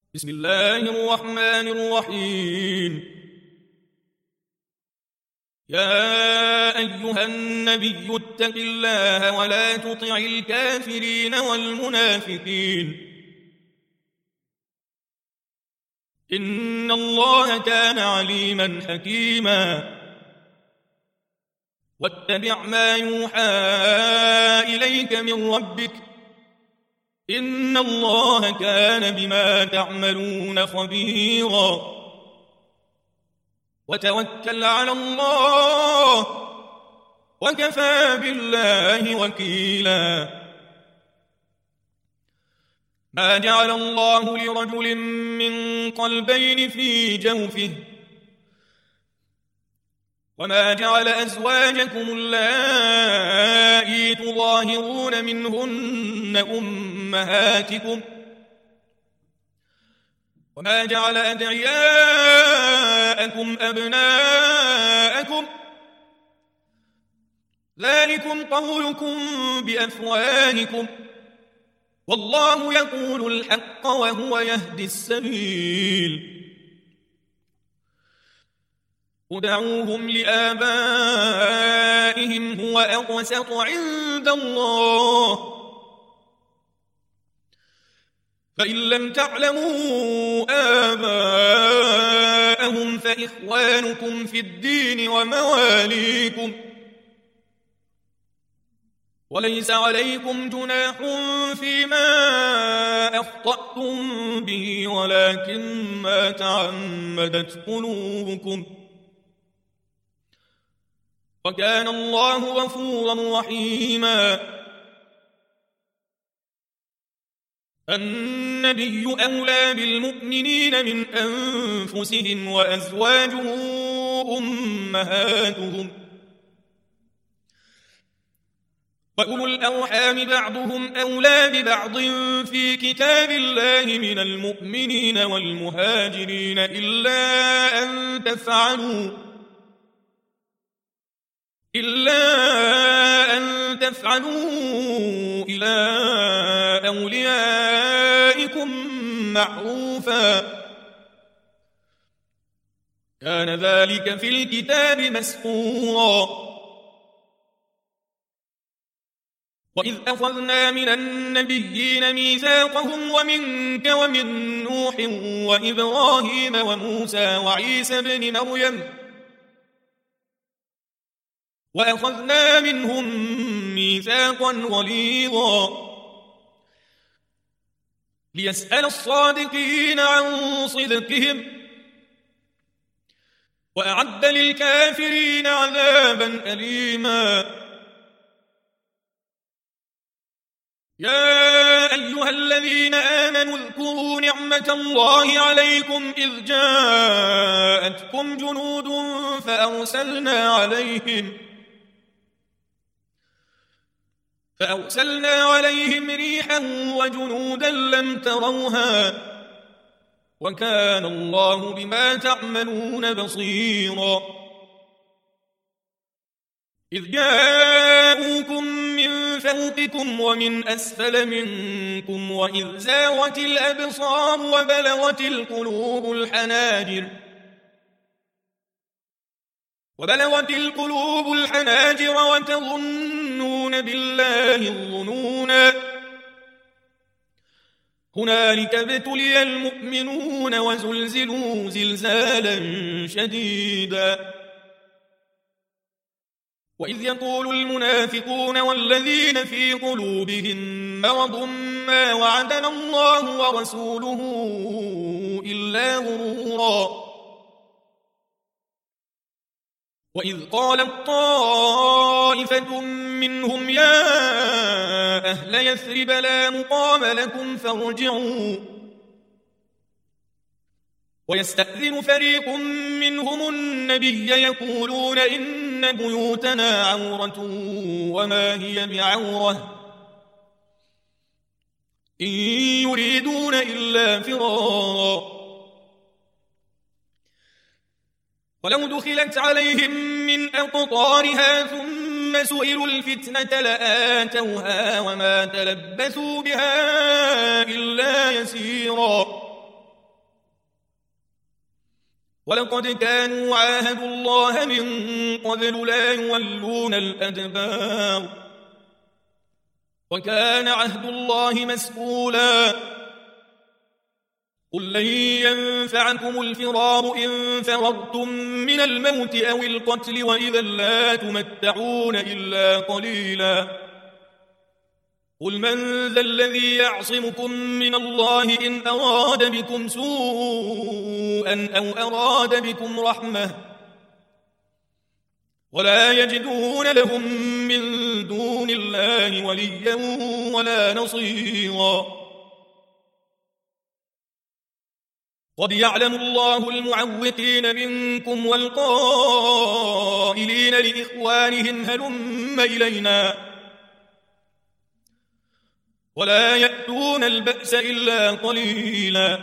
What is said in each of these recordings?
بسم الله الرحمن الرحيم. يا أيها النبي اتق الله ولا تطع الكافرين والمنافقين إن الله كان عليما حكيما. واتبع ما يوحى إليك من ربك إن الله كان بما تعملون خبيرا. وتوكل على الله وكفى بالله وكيلا. ما جعل الله لرجل من قلبين في جوفه وما جعل أزواجكم اللائي تظاهرون منهن أمهاتكم وما جعل أدعياءكم أبناءكم ذلكم قولكم بأفواهكم والله يقول الحق وهو يهدي السبيل. ادعوهم لآبائهم هو أقسط عند الله فإن لم تعلموا آباءهم فإخوانكم في الدين ومواليكم وليس عليكم جناح فيما أخطأتم به ولكن ما تعمدت قلوبكم وكان الله غفورا رحيما. النبي أولى بالمؤمنين من أنفسهم وأزواجه أمهاتهم وأولو الأرحام بعضهم أولى ببعض في كتاب الله من المؤمنين والمهاجرين إلا أن تفعلوا إلى أوليائكم معروفا كان ذلك في الكتاب مسطورا. وإذ أخذنا من النبيين ميثاقهم ومنك ومن نوح وإبراهيم وموسى وعيسى بن مريم وأخذنا منهم ميثاقا غليظا ليسأل الصادقين عن صدقهم وأعد للكافرين عذابا أليما. يا أيها الذين آمنوا اذكروا نعمة الله عليكم إذ جاءتكم جنود فأرسلنا عليهم ريحا وجنودا لم تروها وكان الله بما تعملون بصيرا. إذ جاءوكم من فوقكم ومن أسفل منكم وإذ زاغت الأبصار وبلغت القلوب الحناجر وتظنون بالله الظنونا. هنالك ابتلي المؤمنون وزلزلوا زلزالا شديدا. وإذ يقول المنافقون والذين في قلوبهم مرض ما وعدنا الله ورسوله إلا غرورا. وإذ قالت طائفة منهم يا أهل يثرب لا مقام لكم فارجعوا ويستأذن فريق منهم النبي يقولون إن بيوتنا عورة وما هي بعورة إن يريدون إلا فرارا. ولو دخلت عليهم من أقطارها ثم سئلوا الفتنة لآتوها وما تلبثوا بها إلا يسيرا. ولقد كانوا عاهدوا الله من قبل لا يولون الأدبار وكان عهد الله مسؤولا قل لن ينفعكم الفرار إن فررتم من الموت أو القتل وإذا لا تمتعون إلا قليلا قل من ذا الذي يعصمكم من الله إن أراد بكم سوءا أو أراد بكم رحمة ولا يجدون لهم من دون الله وليا ولا نصيرا قد يعلم الله المعوقين منكم والقائلين لإخوانهم هلم إلينا ولا يأتون البأس إلا قليلا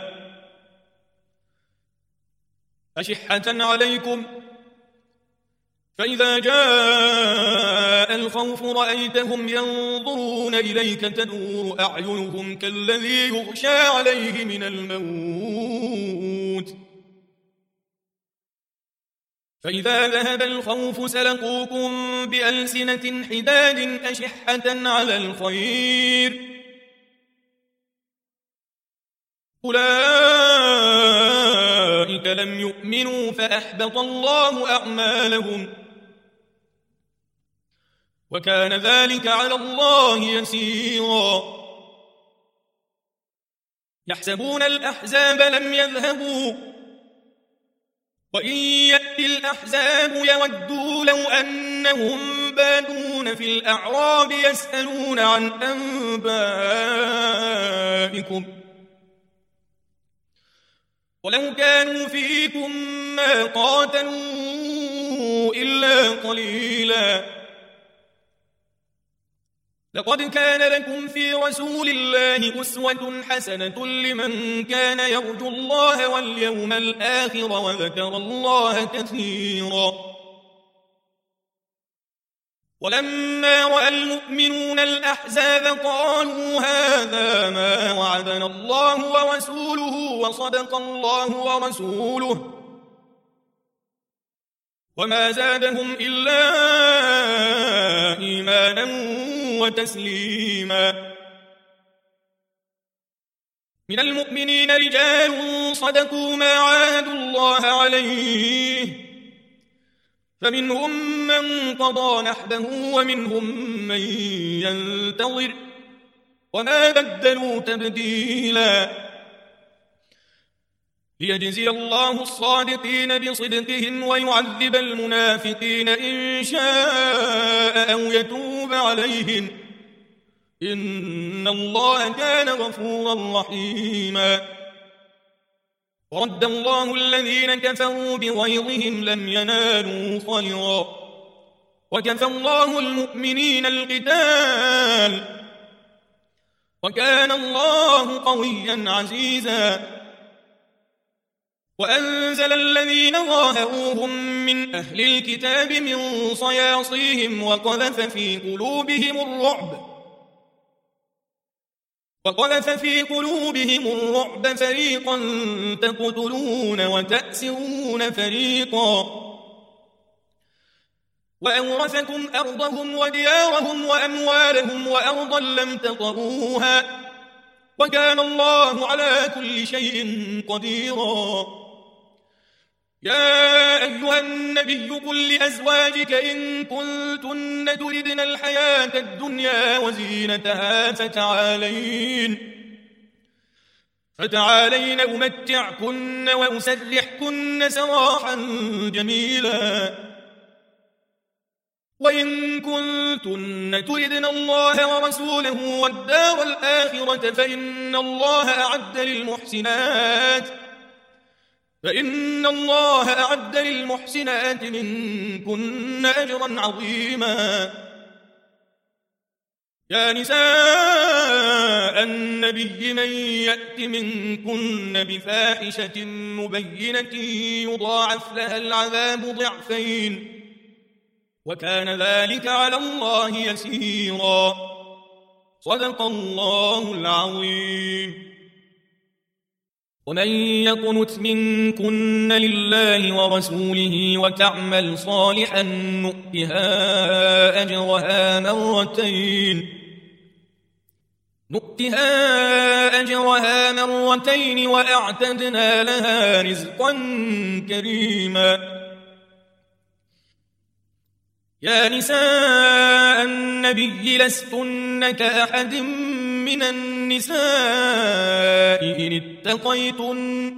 أشحة عليكم فإذا جاء الخوف رأيتهم ينظرون إليك تدور أعينهم كالذي يغشى عليه من الموت فإذا ذهب الخوف سلقوكم بألسنة حداد أشحة على الخير أولئك لم يؤمنوا فأحبط الله أعمالهم وكان ذلك على الله يسيرا يحسبون الأحزاب لم يذهبوا وإن يأتي الأحزاب يودوا لو أنهم بادون في الأعراب يسألون عن أنبائكم ولو كانوا فيكم ما قاتلوا إلا قليلا لقد كان لكم في رسول الله أسوة حسنة لمن كان يرجو الله واليوم الآخر وذكر الله كثيرا ولما رأى المؤمنون الأحزاب قالوا هذا ما وعدنا الله ورسوله وصدق الله ورسوله وما زادهم إلا إيمانا وتسليما من المؤمنين رجال صدقوا ما عاهدوا الله عليه فمنهم من قضى نحبه ومنهم من ينتظر وما بدلوا تبديلا ليجزي الله الصادقين بصدقهم ويعذب المنافقين إن شاء أو يتوب عليهم إن الله كان غفورا رحيما ورد الله الذين كفروا بغيظهم لم ينالوا خيرا وكفى الله المؤمنين القتال وكان الله قويا عزيزا وأنزل الذين ظاهروهم من أهل الكتاب من صياصيهم وقذف في قلوبهم الرعب فريقا تقتلون وتأسرون فريقا وأورثكم أرضهم وديارهم وأموالهم وأرضا لم تطئوها وكان الله على كل شيء قديرا يا أيها النبي قل لأزواجك إن كنتن تردن الحياة الدنيا وزينتها فتعالين أمتعكن وأسرحكن سراحا جميلا وإن كنتن تردن الله ورسوله والدار الآخرة فإن الله أعد للمحسنات منكن أجرا عظيما يا نساء النبي من يأت منكن بفاحشة مبينة يضاعف لها العذاب ضعفين وكان ذلك على الله يسيرا صدق الله العظيم ومن يقنت منكن لله ورسوله وتعمل صالحا نؤتها أجرها مرتين وأعتدنا لها رزقا كريما. يا نساء النبي لستن كأحد من النساء إن اتقيتن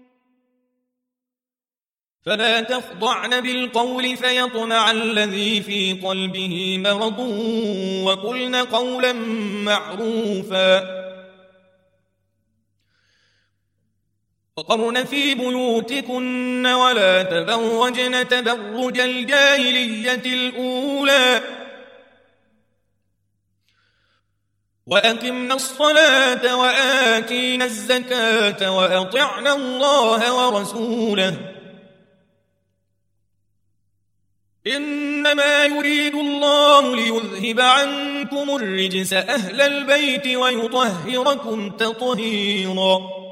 فلا تخضعن بالقول فيطمع الذي في قلبه مرض وقلن قولا معروفا. وقرن في بيوتكن ولا تبرجن تبرج الجاهلية الأولى وأقمنا الصلاة وآتينا الزكاة وأطعنا الله ورسوله إنما يريد الله ليذهب عنكم الرجس أهل البيت ويطهركم تطهيرا.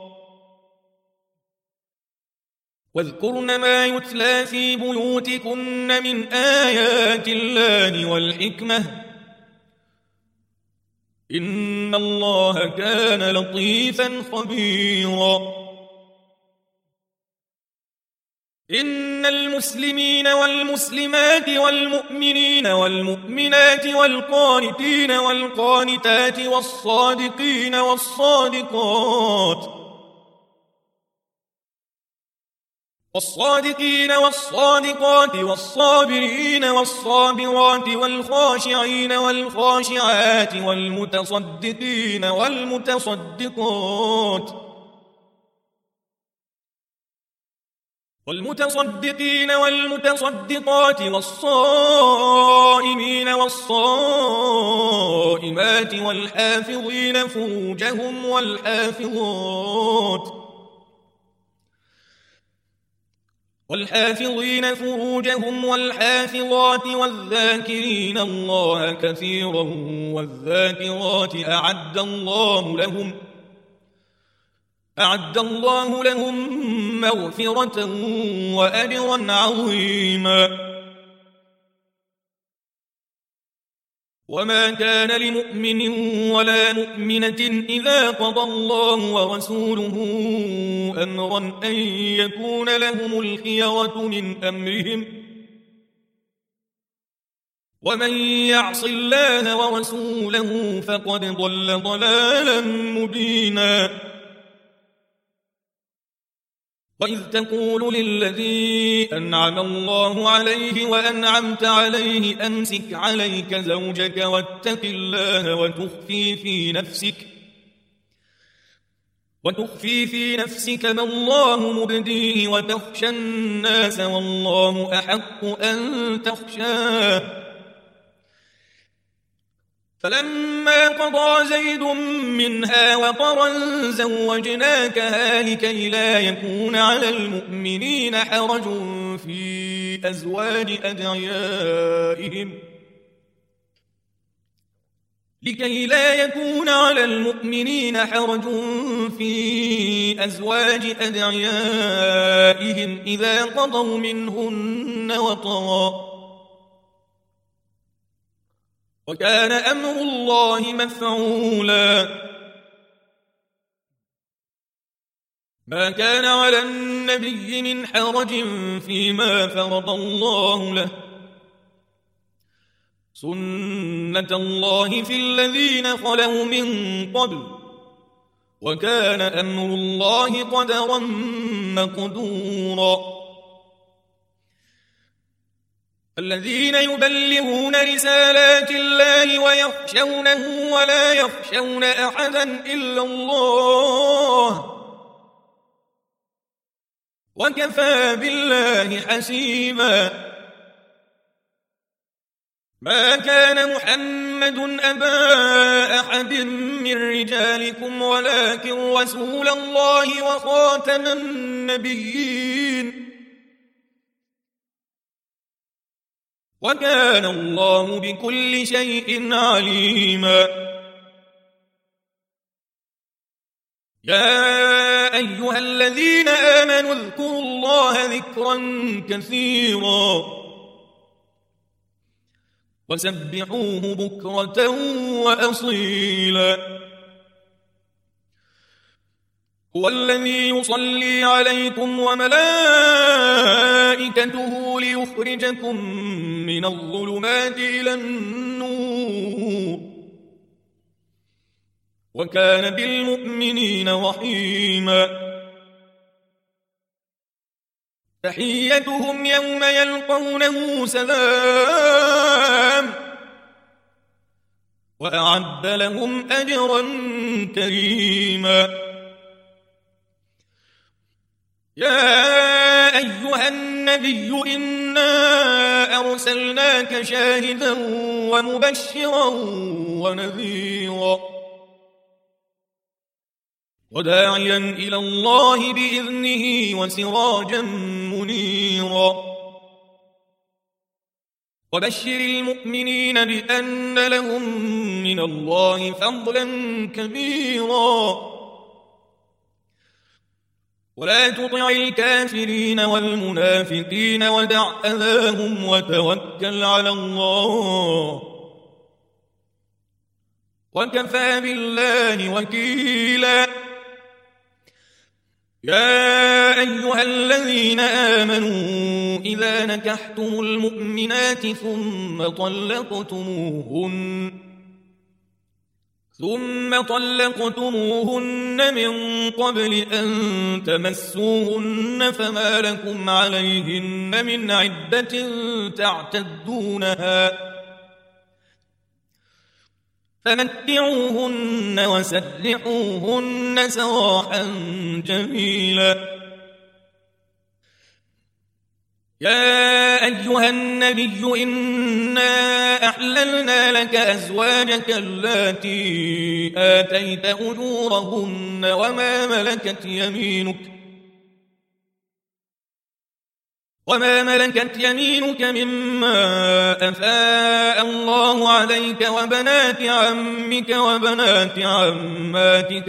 واذكرن ما يتلى في بيوتكن من آيات الله والحكمة إن الله كان لطيفا خبيرا. إن المسلمين والمسلمات والمؤمنين والمؤمنات والقانتين والقانتات والصادقين والصادقات والصابرين والصابرات والخاشعين والخاشعات والمتصدقين والمتصدقات والصائمين والصائمات والحافظين فروجهم والحافظات والذاكرين الله كثيرا والذاكرات أعد الله لهم مغفرة وأجرا عظيما. وما كان لمؤمن ولا مؤمنة إذا قضى الله ورسوله أمرا أن يكون لهم الخيرة من أمرهم ومن يعص الله ورسوله فقد ضل ضلالا مبينا. وإذ تقول للذي أنعم الله عليه وأنعمت عليه أمسك عليك زوجك واتق الله وتخفي في نفسك ما الله مبديه وتخشى الناس والله أحق أن تخشاه. فلما قضى زيد منها وطرا زوجناكها لكي لا يكون على المؤمنين حرج في أزواج أدعيائهم إذا قضوا منهن وطرا وكان أمر الله مفعولا. ما كان على النبي من حرج فيما فرض الله له سنة الله في الذين خلوا من قبل وكان أمر الله قدرا مقدورا. الذين يبلغون رسالات الله ويخشونه ولا يخشون أحدا إلا الله وكفى بالله حسيبا. ما كان محمد أبا أحد من رجالكم ولكن رسول الله وخاتم النبيين وكان الله بكل شيء عليما. يا أيها الذين آمنوا اذكروا الله ذكرا كثيرا وسبحوه بكرة وأصيلا هو الذي يصلي عليكم وملائكته ليخرجكم من الظلمات إلى النور وكان بالمؤمنين رحيما تحيتهم يوم يلقونه سلام وأعد لهم أجرا كريما يا أيها النبي إنا أرسلناك شاهدا ومبشرا ونذيرا وداعيا إلى الله بإذنه وسراجا منيرا وبشر المؤمنين بأن لهم من الله فضلا كبيرا ولا تطع الكافرين والمنافقين ودع أذاهم وتوكل على الله وكفى بالله وكيلا يا أيها الذين آمنوا إذا نكحتم المؤمنات ثم طلقتموهن من قبل أن تمسوهن فما لكم عليهن من عدة تعتدونها فمتعوهن وسرحوهن سراحا جميلا يا أيها النبي إنا أحللنا لك أزواجك اللاتي آتيت أجورهن وما ملكت يمينك مما أفاء الله عليك وبنات عمك وبنات عماتك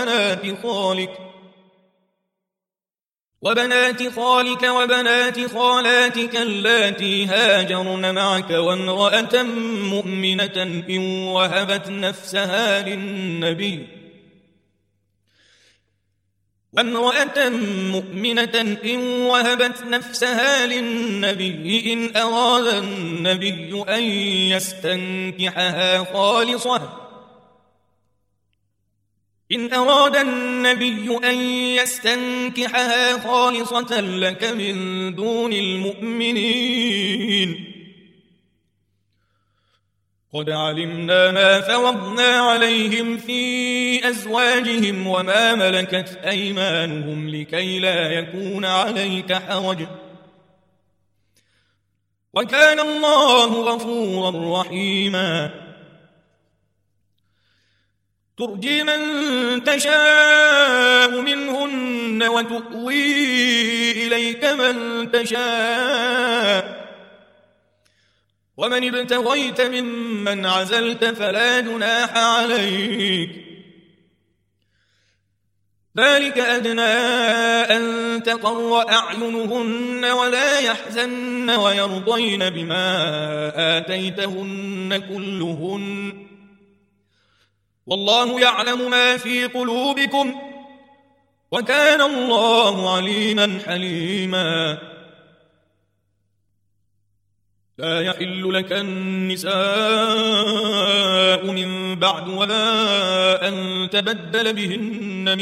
وبنات خالك وبنات خالاتك اللاتي هاجرن معك وامرأة مؤمنة إن وهبت نفسها للنبي إن أراد النبي أن يستنكحها خالصة لك من دون المؤمنين قد علمنا ما فرضنا عليهم في أزواجهم وما ملكت أيمانهم لكي لا يكون عليك حرج وكان الله غفورا رحيما ترجي من تشاء منهن وتؤوي إليك من تشاء ومن ابتغيت ممن عزلت فلا جناح عليك ذلك أدنى أن تقر أعينهن ولا يحزن ويرضين بما آتيتهن كلهن والله يعلم ما في قلوبكم وكان الله عليما حليما لا يحل لك النساء من بعد ولا أن تبدل بهن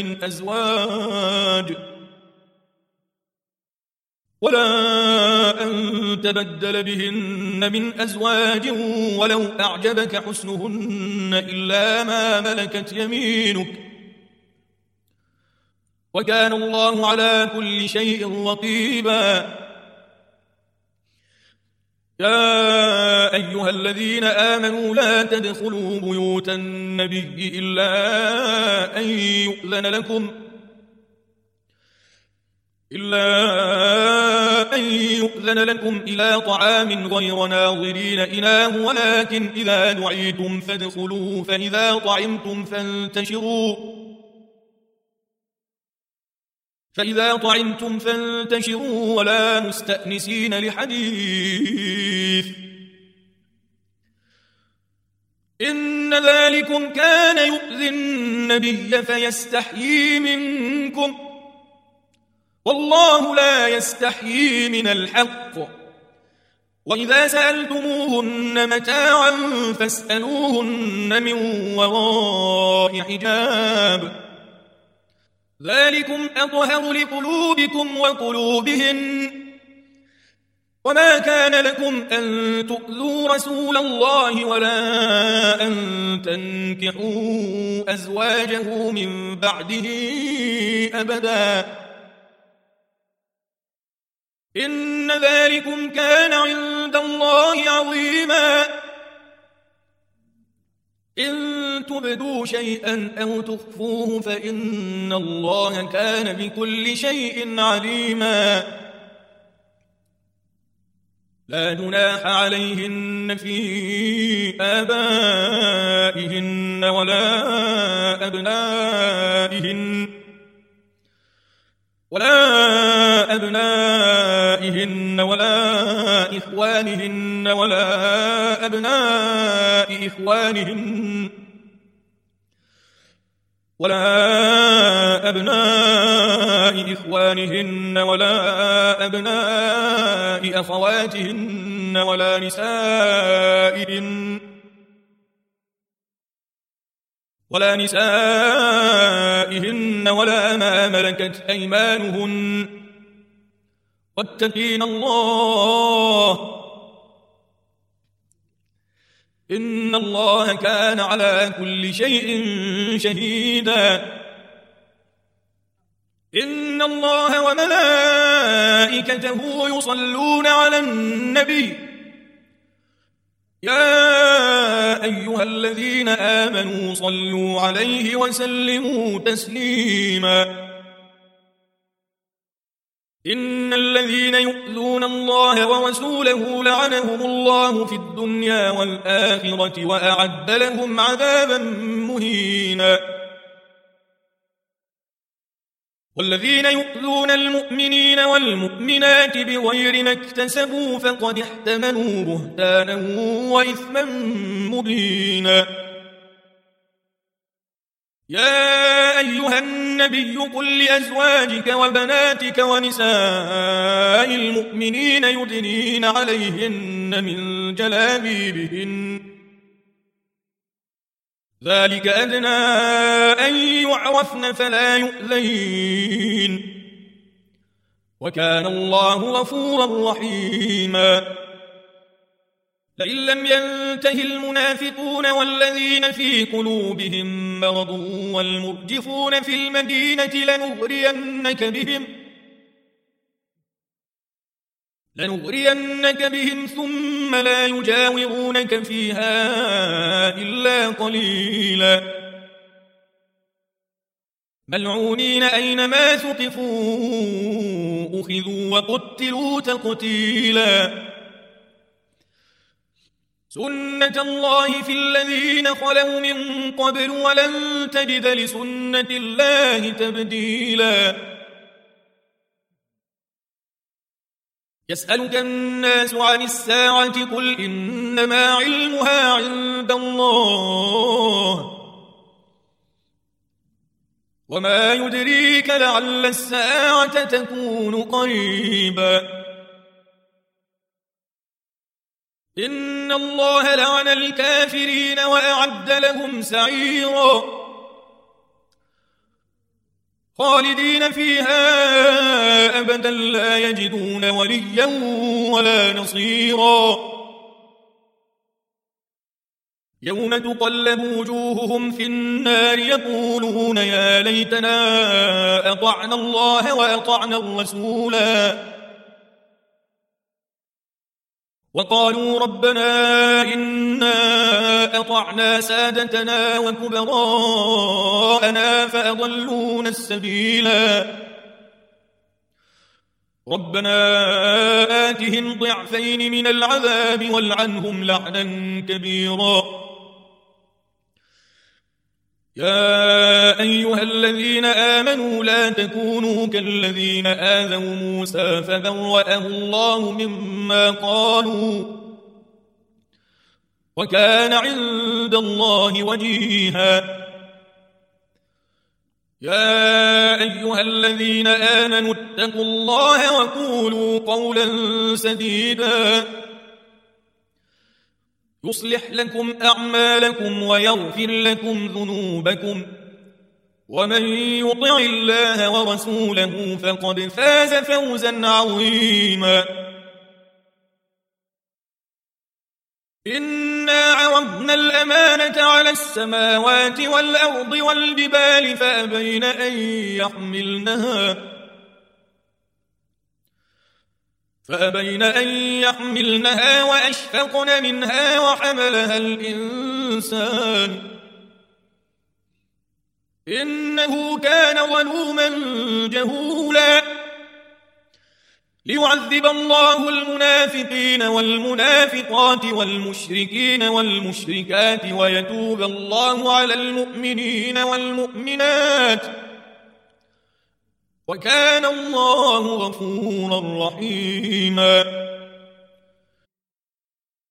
من أزواج ولو أعجبك حسنهن إلا ما ملكت يمينك وكان الله على كل شيء رقيبا يا أيها الذين آمنوا لا تدخلوا بيوت النبي إلا أن يؤذن لكم إلى طعام غير ناظرين إناه ولكن إذا دعيتم فادخلوا فإذا طعمتم فانتشروا فإذا طعمتم فانتشروا ولا مستأنسين لحديث إن ذلكم كان يؤذي النبي فيستحيي منكم والله لا يستحيي من الحق وإذا سألتموهن متاعا فاسألوهن من وراء حجاب ذلكم أطهر لقلوبكم وقلوبهن وما كان لكم أن تؤذوا رسول الله ولا أن تنكحوا أزواجه من بعده أبدا إن ذلكم كان عند الله عظيما إن تبدوا شيئا أو تخفوه فإن الله كان بكل شيء عليما لا جناح عليهن في آبائهن ولا أبنائهن ولا إخوانهن ولا أبناء إخوانهن ولا أبناء أخواتهن ولا نسائهن ولا ما ملكت أيمانهن واتقين الله إن الله كان على كل شيء شهيدا إن الله وملائكته يصلون على النبي يا أيها الذين آمنوا صلوا عليه وسلموا تسليما إن الذين يؤذون الله ورسوله لعنهم الله في الدنيا والآخرة وأعد لهم عذابا مهينا والذين يؤذون المؤمنين والمؤمنات بغير ما اكتسبوا فقد احتملوا بهتانا وإثما مبينا يا أيها النبي قل لأزواجك وبناتك ونساء المؤمنين يدنين عليهن من جلابيبهن ذلك أدنى أن يعرفن فلا يؤذين وكان الله غفورا رحيما لئن لم ينته المنافقون والذين في قلوبهم مرض والمرجفون في المدينة لنغرينك بهم ثم لا يجاورونك فيها إلا قليلا ملعونين أينما ثقفوا أخذوا وقتلوا تقتيلا سنة الله في الذين خلوا من قبل ولن تجد لسنة الله تبديلا يسألك الناس عن الساعة قل إنما علمها عند الله وما يدريك لعل الساعة تكون قريبا إن الله لعن الكافرين وأعد لهم سعيرا خالدين فيها أبدا لا يجدون وليا ولا نصيرا يوم تقلب وجوههم في النار يقولون يا ليتنا أطعنا الله وأطعنا الرسولا وقالوا ربنا إنا أطعنا سادتنا وكبراءنا فأضلونا السبيلا ربنا آتهم ضعفين من العذاب والعنهم لعنا كبيرا يا أيها الذين آمنوا لا تكونوا كالذين آذوا موسى فبرأه الله مما قالوا وكان عند الله وجيها يا أيها الذين آمنوا اتقوا الله وقولوا قولا سديدا يصلح لكم أعمالكم ويغفر لكم ذنوبكم ومن يطع الله ورسوله فقد فاز فوزا عظيما إنا عرضنا الأمانة على السماوات والأرض والجبال فأبين أن يحملنها وأشفقن منها وحملها الإنسان إنه كان ظلوما جهولا ليعذب الله المنافقين والمنافقات والمشركين والمشركات ويتوب الله على المؤمنين والمؤمنات وكان الله غفورا رحيما